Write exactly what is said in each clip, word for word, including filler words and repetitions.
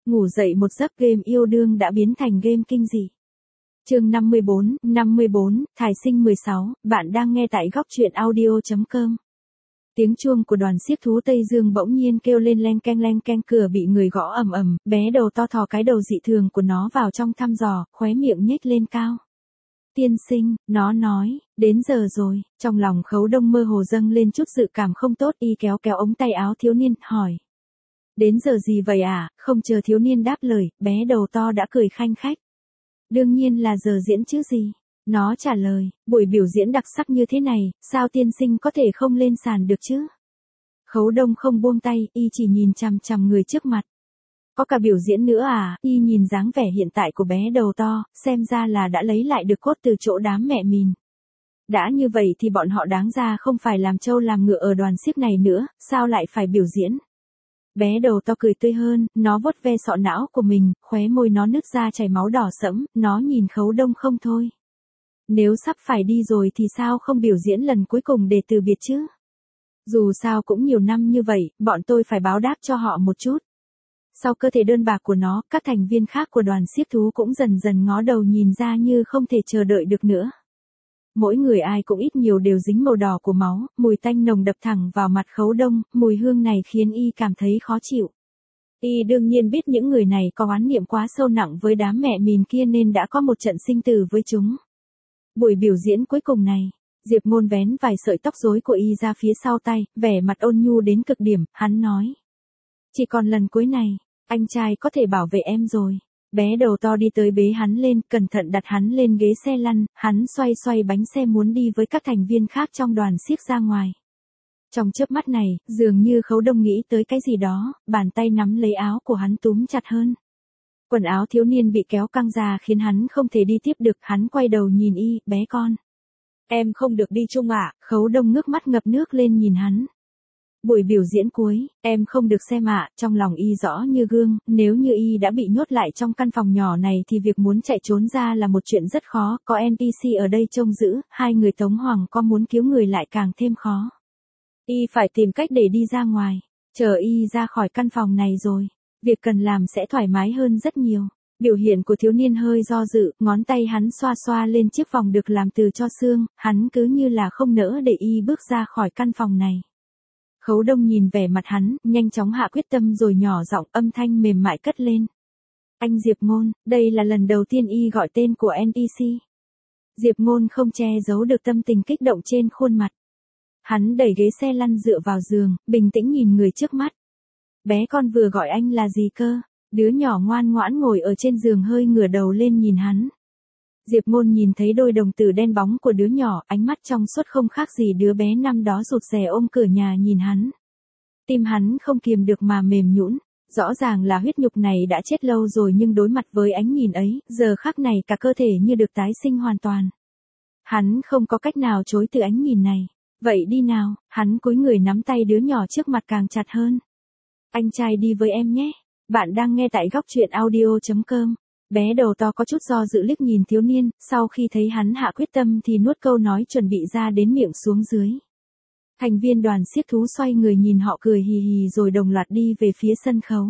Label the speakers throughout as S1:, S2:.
S1: Ngủ dậy một giấc game yêu đương đã biến thành game kinh dị. Chương năm mươi bốn, năm mươi bốn, Thải sinh mười sáu, bạn đang nghe tại góc truyện audio chấm com. Tiếng chuông của đoàn xiếc thú Tây Dương bỗng nhiên kêu lên leng keng leng keng, cửa bị người gõ ầm ầm, bé đầu to thò cái đầu dị thường của nó vào trong thăm dò, khóe miệng nhếch lên cao. Tiên sinh, nó nói, đến giờ rồi, trong lòng Khấu Đông mơ hồ dâng lên chút dự cảm không tốt, y kéo kéo ống tay áo thiếu niên, hỏi. Đến giờ gì vậy à, không chờ thiếu niên đáp lời, bé đầu to đã cười khanh khách. Đương nhiên là giờ diễn chứ gì. Nó trả lời, buổi biểu diễn đặc sắc như thế này, sao tiên sinh có thể không lên sàn được chứ? Khấu Đông không buông tay, y chỉ nhìn chằm chằm người trước mặt. Có cả biểu diễn nữa à, y nhìn dáng vẻ hiện tại của bé đầu to, xem ra là đã lấy lại được cốt từ chỗ đám mẹ mìn. Đã như vậy thì bọn họ đáng ra không phải làm trâu làm ngựa ở đoàn xiếc này nữa, sao lại phải biểu diễn? Bé đầu to cười tươi hơn, nó vuốt ve sọ não của mình, khóe môi nó nứt ra chảy máu đỏ sẫm, nó nhìn Khấu Đông không thôi. Nếu sắp phải đi rồi thì sao không biểu diễn lần cuối cùng để từ biệt chứ? Dù sao cũng nhiều năm như vậy, bọn tôi phải báo đáp cho họ một chút. Sau cơ thể đơn bạc của nó, các thành viên khác của đoàn xiếc thú cũng dần dần ngó đầu nhìn ra như không thể chờ đợi được nữa. Mỗi người ai cũng ít nhiều đều dính màu đỏ của máu, mùi tanh nồng đập thẳng vào mặt Khấu Đông, mùi hương này khiến y cảm thấy khó chịu. Y đương nhiên biết những người này có oán niệm quá sâu nặng với đám mẹ mìn kia nên đã có một trận sinh tử với chúng. Buổi biểu diễn cuối cùng này, Diệp Ngôn vén vài sợi tóc rối của y ra phía sau tay, vẻ mặt ôn nhu đến cực điểm, hắn nói. Chỉ còn lần cuối này, anh trai có thể bảo vệ em rồi. Bé đầu to đi tới bế hắn lên, cẩn thận đặt hắn lên ghế xe lăn, hắn xoay xoay bánh xe muốn đi với các thành viên khác trong đoàn xiếc ra ngoài. Trong chớp mắt này, dường như Khấu Đông nghĩ tới cái gì đó, bàn tay nắm lấy áo của hắn túm chặt hơn. Quần áo thiếu niên bị kéo căng ra khiến hắn không thể đi tiếp được, hắn quay đầu nhìn y, bé con. Em không được đi chung ạ, Khấu Đông ngước mắt ngập nước lên nhìn hắn. Buổi biểu diễn cuối, em không được xem ạ, trong lòng y rõ như gương, nếu như y đã bị nhốt lại trong căn phòng nhỏ này thì việc muốn chạy trốn ra là một chuyện rất khó, có en pê xê ở đây trông giữ, hai người Tống Hoàng có muốn cứu người lại càng thêm khó. Y phải tìm cách để đi ra ngoài, chờ y ra khỏi căn phòng này rồi, việc cần làm sẽ thoải mái hơn rất nhiều. Biểu hiện của thiếu niên hơi do dự, ngón tay hắn xoa xoa lên chiếc vòng được làm từ tro xương, hắn cứ như là không nỡ để y bước ra khỏi căn phòng này. Khấu Đông nhìn vẻ mặt hắn, nhanh chóng hạ quyết tâm rồi nhỏ giọng, âm thanh mềm mại cất lên. Anh Diệp Ngôn, đây là lần đầu tiên y gọi tên của en pê xê. Diệp Ngôn không che giấu được tâm tình kích động trên khuôn mặt. Hắn đẩy ghế xe lăn dựa vào giường, bình tĩnh nhìn người trước mắt. Bé con vừa gọi anh là gì cơ? Đứa nhỏ ngoan ngoãn ngồi ở trên giường hơi ngửa đầu lên nhìn hắn. Diệp Ngôn nhìn thấy đôi đồng tử đen bóng của đứa nhỏ, ánh mắt trong suốt không khác gì đứa bé năm đó rụt rè ôm cửa nhà nhìn hắn. Tim hắn không kiềm được mà mềm nhũn, rõ ràng là huyết nhục này đã chết lâu rồi nhưng đối mặt với ánh nhìn ấy, giờ khắc này cả cơ thể như được tái sinh hoàn toàn. Hắn không có cách nào chối từ ánh nhìn này. Vậy đi nào, hắn cúi người nắm tay đứa nhỏ trước mặt càng chặt hơn. Anh trai đi với em nhé. Bạn đang nghe tại góc truyện audio chấm com. Bé đầu to có chút do dự liếc nhìn thiếu niên, sau khi thấy hắn hạ quyết tâm thì nuốt câu nói chuẩn bị ra đến miệng xuống dưới. Thành viên đoàn xiếc thú xoay người nhìn họ cười hì hì rồi đồng loạt đi về phía sân khấu.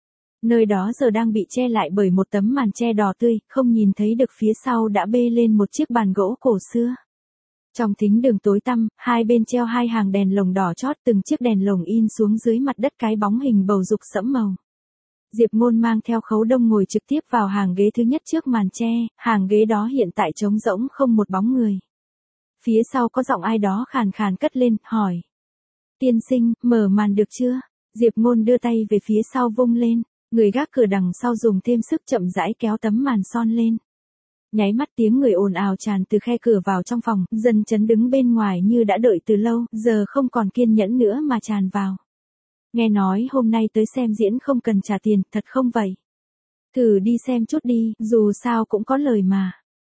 S1: Nơi đó giờ đang bị che lại bởi một tấm màn che đỏ tươi, không nhìn thấy được phía sau đã bê lên một chiếc bàn gỗ cổ xưa. Trong thính đường tối tăm, hai bên treo hai hàng đèn lồng đỏ chót, từng chiếc đèn lồng in xuống dưới mặt đất cái bóng hình bầu dục sẫm màu. Diệp Ngôn mang theo Khấu Đông ngồi trực tiếp vào hàng ghế thứ nhất trước màn che, hàng ghế đó hiện tại trống rỗng không một bóng người. Phía sau có giọng ai đó khàn khàn cất lên, hỏi. Tiên sinh, mở màn được chưa? Diệp Ngôn đưa tay về phía sau vung lên, người gác cửa đằng sau dùng thêm sức chậm rãi kéo tấm màn son lên. Nháy mắt tiếng người ồn ào tràn từ khe cửa vào trong phòng, dân chấn đứng bên ngoài như đã đợi từ lâu, giờ không còn kiên nhẫn nữa mà tràn vào. Nghe nói hôm nay tới xem diễn không cần trả tiền, thật không vậy? Thử đi xem chút đi, dù sao cũng có lời mà.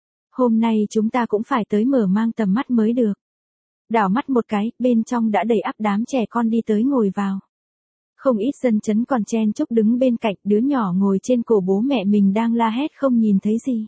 S1: Hôm nay chúng ta cũng phải tới mở mang tầm mắt mới được. Đảo mắt một cái, bên trong đã đầy ắp đám trẻ con đi tới ngồi vào. Không ít dân chấn còn chen chúc đứng bên cạnh, đứa nhỏ ngồi trên cổ bố mẹ mình đang la hét không nhìn thấy gì.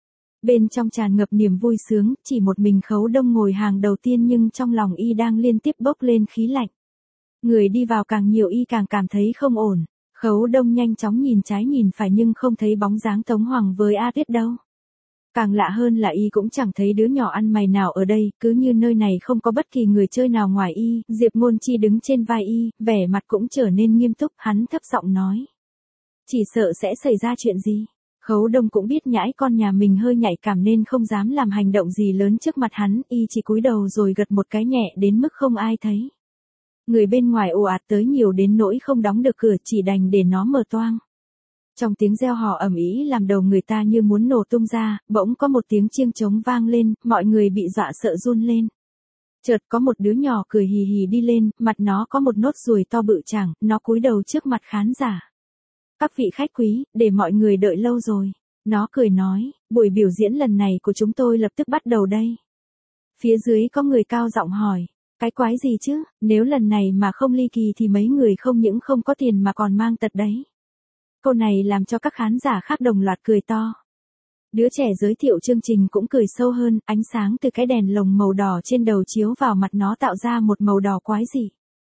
S1: Bên trong tràn ngập niềm vui sướng, chỉ một mình Khấu Đông ngồi hàng đầu tiên nhưng trong lòng y đang liên tiếp bốc lên khí lạnh. Người đi vào càng nhiều y càng cảm thấy không ổn. Khấu Đông nhanh chóng nhìn trái nhìn phải nhưng không thấy bóng dáng Tống Hoàng với A Tuyết đâu. Càng lạ hơn là y cũng chẳng thấy đứa nhỏ ăn mày nào ở đây, cứ như nơi này không có bất kỳ người chơi nào ngoài y. Diệp Ngôn Chi đứng trên vai y, vẻ mặt cũng trở nên nghiêm túc, hắn thấp giọng nói. Chỉ sợ sẽ xảy ra chuyện gì. Khấu Đông cũng biết nhãi con nhà mình hơi nhạy cảm nên không dám làm hành động gì lớn trước mặt hắn, y chỉ cúi đầu rồi gật một cái nhẹ đến mức không ai thấy. Người bên ngoài ồ ạt tới nhiều đến nỗi không đóng được cửa, chỉ đành để nó mở toang. Trong tiếng reo hò ầm ĩ làm đầu người ta như muốn nổ tung ra, bỗng có một tiếng chiêng trống vang lên, mọi người bị dọa sợ run lên. Chợt có một đứa nhỏ cười hì hì đi lên, mặt nó có một nốt ruồi to bự chảng, nó cúi đầu trước mặt khán giả. Các vị khách quý, để mọi người đợi lâu rồi. Nó cười nói, buổi biểu diễn lần này của chúng tôi lập tức bắt đầu đây. Phía dưới có người cao giọng hỏi, cái quái gì chứ, nếu lần này mà không ly kỳ thì mấy người không những không có tiền mà còn mang tật đấy. Câu này làm cho các khán giả khác đồng loạt cười to. Đứa trẻ giới thiệu chương trình cũng cười sâu hơn, ánh sáng từ cái đèn lồng màu đỏ trên đầu chiếu vào mặt nó tạo ra một màu đỏ quái dị.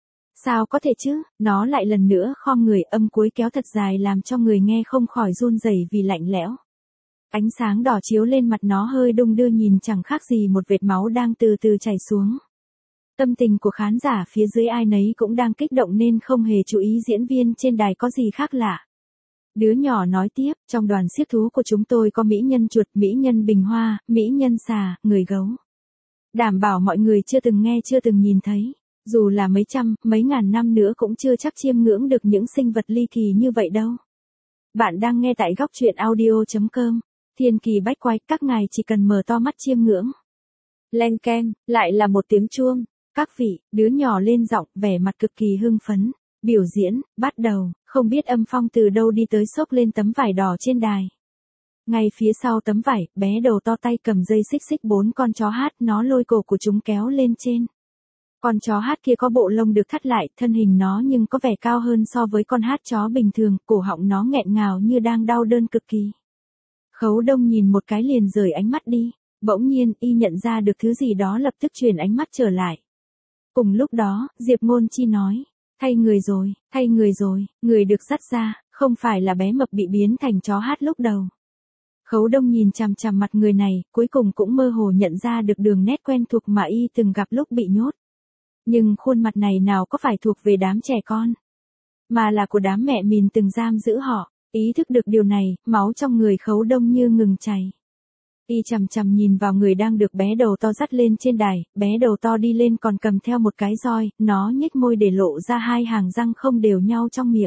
S1: Sao có thể chứ, nó lại lần nữa khom người, âm cuối kéo thật dài làm cho người nghe không khỏi run rẩy vì lạnh lẽo. Ánh sáng đỏ chiếu lên mặt nó hơi đung đưa nhìn chẳng khác gì một vệt máu đang từ từ chảy xuống. Tâm tình của khán giả phía dưới ai nấy cũng đang kích động nên không hề chú ý diễn viên trên đài có gì khác lạ. Đứa nhỏ nói tiếp, trong đoàn xiếc thú của chúng tôi có mỹ nhân chuột, mỹ nhân bình hoa, mỹ nhân xà, người gấu. Đảm bảo mọi người chưa từng nghe chưa từng nhìn thấy. Dù là mấy trăm, mấy ngàn năm nữa cũng chưa chắc chiêm ngưỡng được những sinh vật ly kỳ như vậy đâu. Bạn đang nghe tại góc truyện audio chấm com. Thiên kỳ bách quái, các ngài chỉ cần mở to mắt chiêm ngưỡng. Len keng, lại là một tiếng chuông. Các vị, đứa nhỏ lên giọng, vẻ mặt cực kỳ hưng phấn. Biểu diễn, bắt đầu, không biết âm phong từ đâu đi tới xốc lên tấm vải đỏ trên đài. Ngay phía sau tấm vải, bé đầu to tay cầm dây xích xích bốn con chó hát, nó lôi cổ của chúng kéo lên trên. Con chó hát kia có bộ lông được thắt lại, thân hình nó nhưng có vẻ cao hơn so với con hát chó bình thường, cổ họng nó nghẹn ngào như đang đau đớn cực kỳ. Khấu Đông nhìn một cái liền rời ánh mắt đi, bỗng nhiên y nhận ra được thứ gì đó lập tức chuyển ánh mắt trở lại. Cùng lúc đó, Diệp Ngôn Chi nói, thay người rồi, thay người rồi, người được dắt ra, không phải là bé mập bị biến thành chó hát lúc đầu. Khấu Đông nhìn chằm chằm mặt người này, cuối cùng cũng mơ hồ nhận ra được đường nét quen thuộc mà y từng gặp lúc bị nhốt. Nhưng khuôn mặt này nào có phải thuộc về đám trẻ con, mà là của đám mẹ mìn từng giam giữ họ. Ý thức được điều này, máu trong người Khấu Đông như ngừng chảy. Y chằm chằm nhìn vào người đang được bé đầu to dắt lên trên đài, bé đầu to đi lên còn cầm theo một cái roi, nó nhếch môi để lộ ra hai hàng răng không đều nhau trong miệng.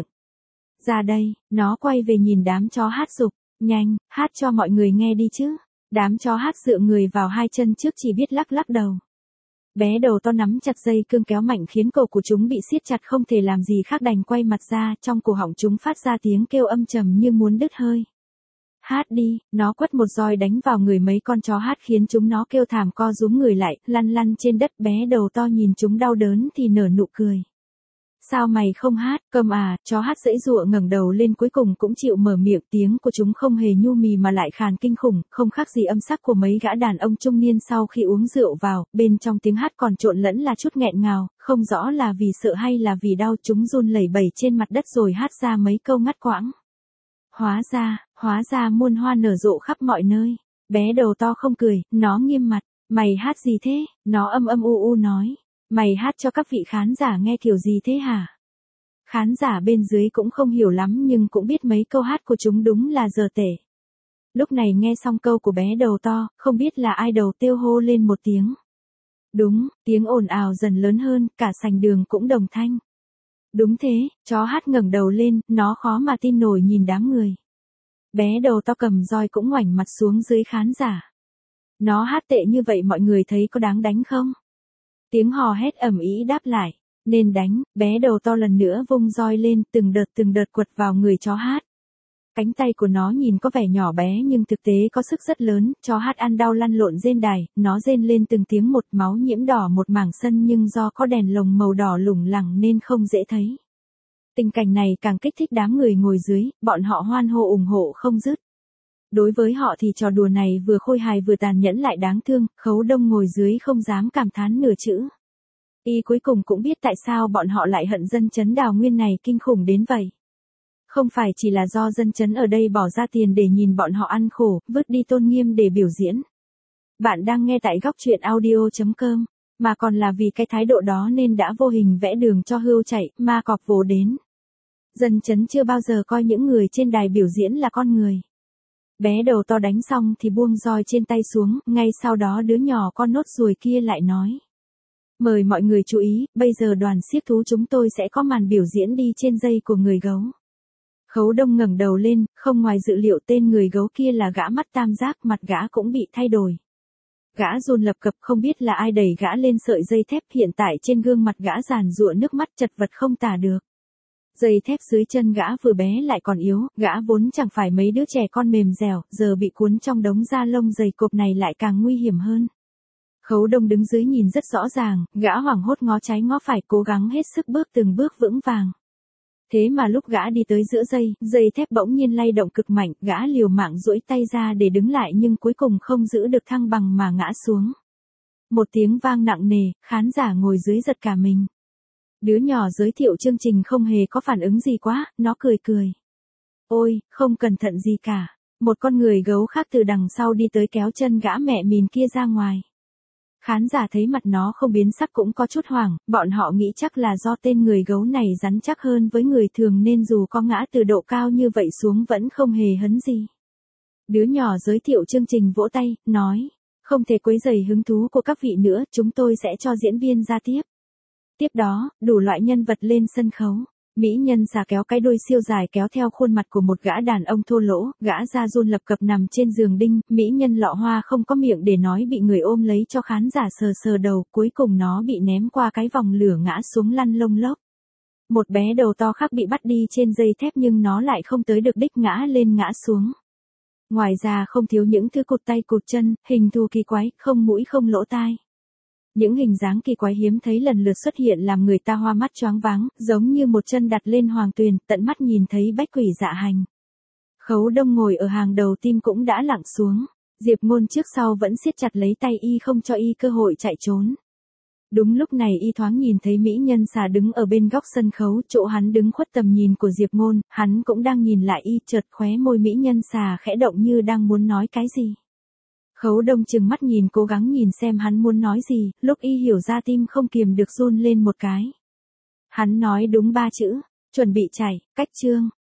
S1: Ra đây, nó quay về nhìn đám chó hát giục, nhanh, hát cho mọi người nghe đi chứ. Đám chó hát dựa người vào hai chân trước chỉ biết lắc lắc đầu. Bé đầu to nắm chặt dây cương kéo mạnh khiến cổ của chúng bị siết chặt không thể làm gì khác đành quay mặt ra, trong cổ họng chúng phát ra tiếng kêu âm trầm như muốn đứt hơi. Hát đi, nó quất một roi đánh vào người mấy con chó hát khiến chúng nó kêu thảm co rúm người lại, lăn lăn trên đất. Bé đầu to nhìn chúng đau đớn thì nở nụ cười. Sao mày không hát, câm à, chó hát giãy giụa ngẩng đầu lên cuối cùng cũng chịu mở miệng, tiếng của chúng không hề nhu mì mà lại khàn kinh khủng, không khác gì âm sắc của mấy gã đàn ông trung niên sau khi uống rượu vào, bên trong tiếng hát còn trộn lẫn là chút nghẹn ngào, không rõ là vì sợ hay là vì đau, chúng run lẩy bẩy trên mặt đất rồi hát ra mấy câu ngắt quãng. Hóa ra, hóa ra muôn hoa nở rộ khắp mọi nơi. Bé đầu to không cười, nó nghiêm mặt, mày hát gì thế, nó âm âm u u nói. Mày hát cho các vị khán giả nghe kiểu gì thế hả? Khán giả bên dưới cũng không hiểu lắm nhưng cũng biết mấy câu hát của chúng đúng là dở tể. Lúc này nghe xong câu của bé đầu to, không biết là ai đầu tiêu hô lên một tiếng. Đúng, tiếng ồn ào dần lớn hơn, cả sảnh đường cũng đồng thanh. Đúng thế, chó hát ngẩng đầu lên, nó khó mà tin nổi nhìn đám người. Bé đầu to cầm roi cũng ngoảnh mặt xuống dưới khán giả. Nó hát tệ như vậy mọi người thấy có đáng đánh không? Tiếng hò hét ầm ĩ đáp lại, nên đánh. Bé đầu to lần nữa vung roi lên, từng đợt từng đợt quật vào người chó hát. Cánh tay của nó nhìn có vẻ nhỏ bé nhưng thực tế có sức rất lớn, chó hát ăn đau lăn lộn rên đài, nó rên lên từng tiếng một, máu nhiễm đỏ một mảng sân nhưng do có đèn lồng màu đỏ lủng lẳng nên không dễ thấy. Tình cảnh này càng kích thích đám người ngồi dưới, bọn họ hoan hô ủng hộ không dứt. Đối với họ thì trò đùa này vừa khôi hài vừa tàn nhẫn lại đáng thương, Khấu Đông ngồi dưới không dám cảm thán nửa chữ. Y cuối cùng cũng biết tại sao bọn họ lại hận dân chấn Đào Nguyên này kinh khủng đến vậy. Không phải chỉ là do dân chấn ở đây bỏ ra tiền để nhìn bọn họ ăn khổ, vứt đi tôn nghiêm để biểu diễn. Bạn đang nghe tại góc truyện audio chấm com, mà còn là vì cái thái độ đó nên đã vô hình vẽ đường cho hươu chạy, ma cọp vồ đến. Dân chấn chưa bao giờ coi những người trên đài biểu diễn là con người. Bé đầu to đánh xong thì buông roi trên tay xuống, ngay sau đó đứa nhỏ con nốt ruồi kia lại nói. Mời mọi người chú ý, bây giờ đoàn xiếc thú chúng tôi sẽ có màn biểu diễn đi trên dây của người gấu. Khấu Đông ngẩng đầu lên, không ngoài dự liệu tên người gấu kia là gã mắt tam giác, mặt gã cũng bị thay đổi. Gã run lập cập không biết là ai đẩy gã lên sợi dây thép, hiện tại trên gương mặt gã giàn giụa nước mắt chật vật không tả được. Dây thép dưới chân gã vừa bé lại còn yếu, gã vốn chẳng phải mấy đứa trẻ con mềm dẻo, giờ bị cuốn trong đống da lông dày cộp này lại càng nguy hiểm hơn. Khấu Đông đứng dưới nhìn rất rõ ràng, gã hoảng hốt ngó trái ngó phải cố gắng hết sức bước từng bước vững vàng. Thế mà lúc gã đi tới giữa dây, dây thép bỗng nhiên lay động cực mạnh, gã liều mạng duỗi tay ra để đứng lại nhưng cuối cùng không giữ được thăng bằng mà ngã xuống. Một tiếng vang nặng nề, khán giả ngồi dưới giật cả mình. Đứa nhỏ giới thiệu chương trình không hề có phản ứng gì quá, nó cười cười. Ôi, không cẩn thận gì cả. Một con người gấu khác từ đằng sau đi tới kéo chân gã mẹ mìn kia ra ngoài. Khán giả thấy mặt nó không biến sắc cũng có chút hoảng, bọn họ nghĩ chắc là do tên người gấu này rắn chắc hơn với người thường nên dù có ngã từ độ cao như vậy xuống vẫn không hề hấn gì. Đứa nhỏ giới thiệu chương trình vỗ tay, nói, không thể quấy rầy hứng thú của các vị nữa, chúng tôi sẽ cho diễn viên ra tiếp. Tiếp đó, đủ loại nhân vật lên sân khấu. Mỹ nhân xà kéo cái đuôi siêu dài kéo theo khuôn mặt của một gã đàn ông thô lỗ, gã da run lập cập nằm trên giường đinh, mỹ nhân lọ hoa không có miệng để nói bị người ôm lấy cho khán giả sờ sờ đầu, cuối cùng nó bị ném qua cái vòng lửa ngã xuống lăn lông lốc. Một bé đầu to khác bị bắt đi trên dây thép nhưng nó lại không tới được đích, ngã lên ngã xuống. Ngoài ra không thiếu những thứ cụt tay cụt chân, hình thù kỳ quái, không mũi không lỗ tai. Những hình dáng kỳ quái hiếm thấy lần lượt xuất hiện làm người ta hoa mắt choáng váng, giống như một chân đặt lên hoàng tuyền, tận mắt nhìn thấy bách quỷ dạ hành. Khấu Đông ngồi ở hàng đầu tim cũng đã lặng xuống, Diệp Ngôn trước sau vẫn siết chặt lấy tay y không cho y cơ hội chạy trốn. Đúng lúc này y thoáng nhìn thấy mỹ nhân xà đứng ở bên góc sân khấu, chỗ hắn đứng khuất tầm nhìn của Diệp Ngôn, hắn cũng đang nhìn lại y, chợt khóe môi mỹ nhân xà khẽ động như đang muốn nói cái gì. Khấu Đông trừng mắt nhìn cố gắng nhìn xem hắn muốn nói gì, lúc y hiểu ra tim không kiềm được run lên một cái. Hắn nói đúng ba chữ, chuẩn bị chạy, cách chương.